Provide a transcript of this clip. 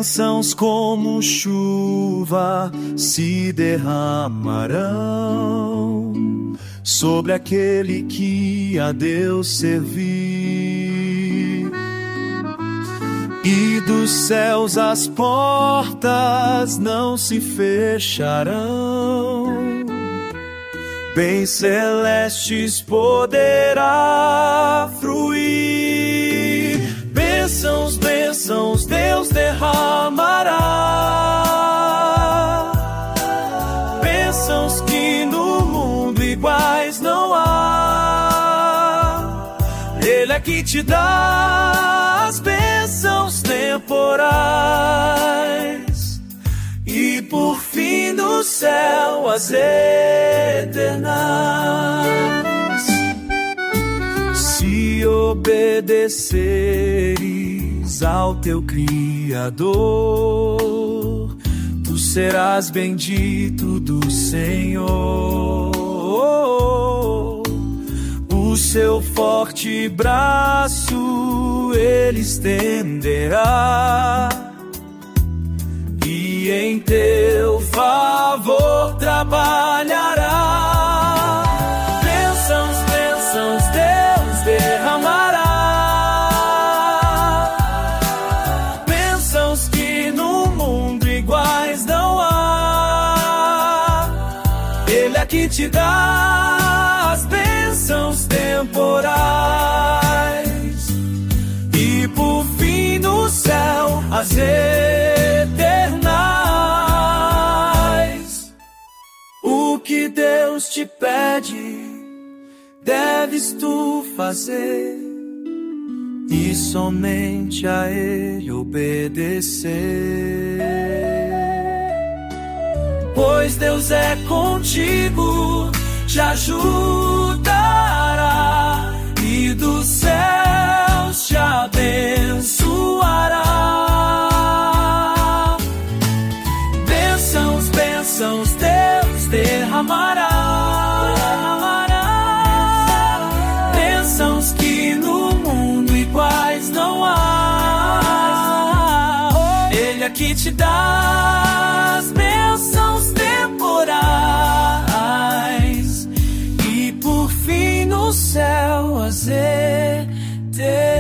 bênçãos como chuva se derramarão sobre aquele que a Deus servir. E dos céus as portas não se fecharão, bens celestes poderá fruir. Bênçãos, bênçãos Deus derramará, bênçãos que no mundo iguais não há. Ele é que te dá as bênçãos temporais e por fim do céu as eternas. Se obedeceres ao teu Criador, tu serás bendito do Senhor. O seu forte braço ele estenderá e em teu favor trabalhará. Bênçãos, bênçãos Deus derramará, bênçãos que no mundo iguais não há. Ele é que te dá as bênçãos temporais e por fim no céu as eternas. O que Deus te pede, deves tu fazer, e somente a Ele obedecer. Pois Deus é contigo, te ajudará e dos céus te abençoará. Bênçãos, bênçãos Deus derramará, bênçãos que no mundo iguais não há. Ele aqui te dá as bênçãos temporais e por fim no céu as eternas.